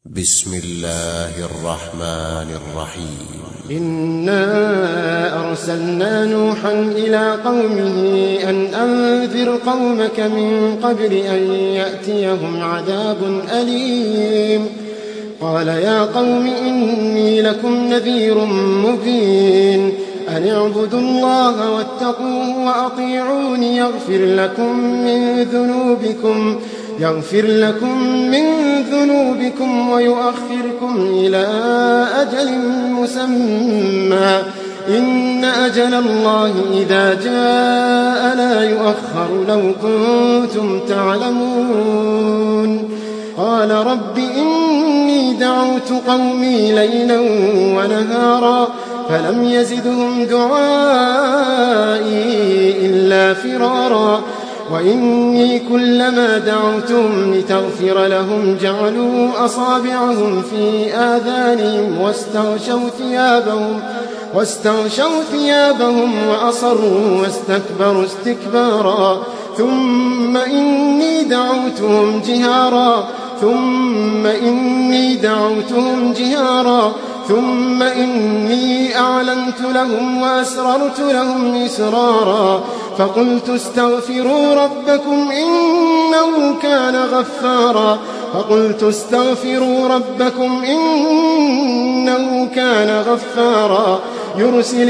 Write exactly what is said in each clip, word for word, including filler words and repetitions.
بسم الله الرحمن الرحيم إنا أرسلنا نوحا إلى قومه أن أنذر قومك من قبل أن يأتيهم عذاب أليم. قال يا قوم إني لكم نذير مبين أن اعبدوا الله واتقوه وأطيعون يغفر لكم من ذنوبكم يغفر لكم من ذنوبكم ويؤخركم إلى أجل مسمى إن أجل الله إذا جاء لا يؤخر لو كنتم تعلمون. قال رب إني دعوت قومي ليلا ونهارا فلم يزدهم دعائي إلا فرارا وإني كلما دعوتهم لتغفر لهم جعلوا أصابعهم في آذانهم واستغشوا ثيابهم واستغشوا ثيابهم وأصروا واستكبروا استكبارا ثم إني دعوتهم جهارا ثم إني دعوتهم جهارا ثم إني أعلنت لهم وأسررت لهم إسرارا فقلت استغفروا ربكم إنه كان غفارا فقلت استغفروا ربكم إنه كان غفارا يرسل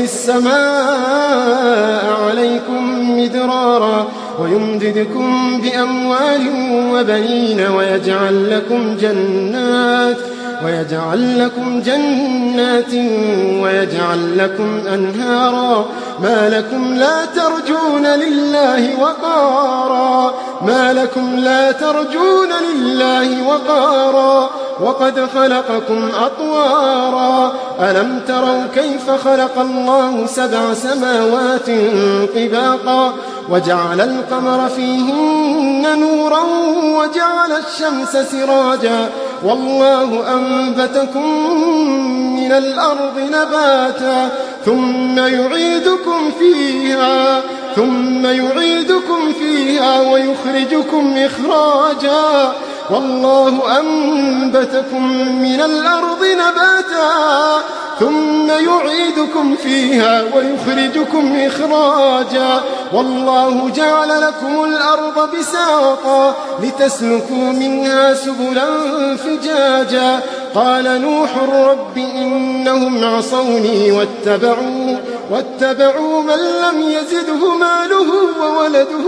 السماء عليكم مدرارا ويمددكم بأموال وبنين ويجعل لكم جنات ويجعل لكم جنات ويجعل لكم أنهارا ما لكم لا ترجون لله وقارا ما لكم لا ترجون لله وقارا وقد خلقكم أطوارا ألم تروا كيف خلق الله سبع سماوات طباقا وجعل القمر فيهن نورا وجعل الشمس سراجا والله أنبتكم من الأرض نباتا ثم يعيدكم فيها ثم يعيدكم فيها ويخرجكم إخراجا والله أنبتكم من الأرض نباتا ثم يعيدكم فيها ويخرجكم إخراجا والله جعل لكم الأرض بساطا لتسلكوا منها سبلا فجاجا قال نوح رب إنهم عصوني واتبعوا, واتبعوا من لم يزده ماله وولده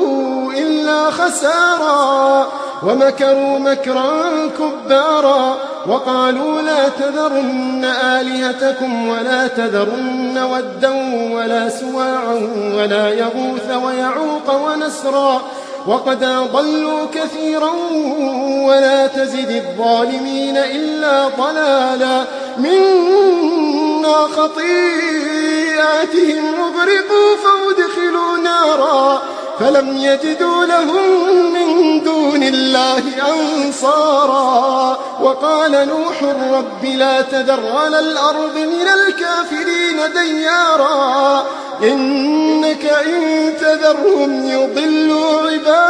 إلا خسارا ومكروا مكرا كبارا وقالوا لا تذرن آلهتكم ولا تذرن ودا ولا سواعا ولا يغوث ويعوق ونسرا وقد أضلوا كثيرا ولا تزد الظالمين إلا ضلالا منا خطيئاتهم أغرقوا فأدخلوا نارا فلم يجدوا لهم من دون الله أنصارا وقال نوح رب لا تذر على الأرض من الكافرين ديارا إنك إن تذرهم يضلوا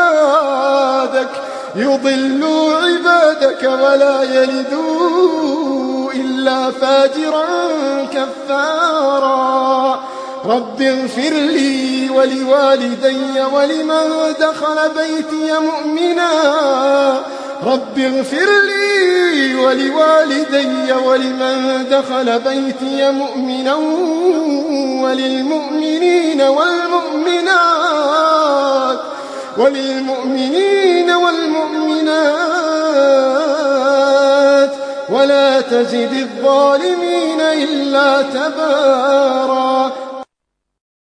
عبادك يضلوا عبادك ولا يلدوا إلا فاجرا كفارا رب اغفر لي ولوالدي ولمن دخل بيتي مؤمنا رب اغفر لي ولوالدي ولمن دخل بيتي مؤمنا وللمؤمنين والمؤمنات وللمؤمنين والمؤمنات ولا تزد الظالمين إلا تبارا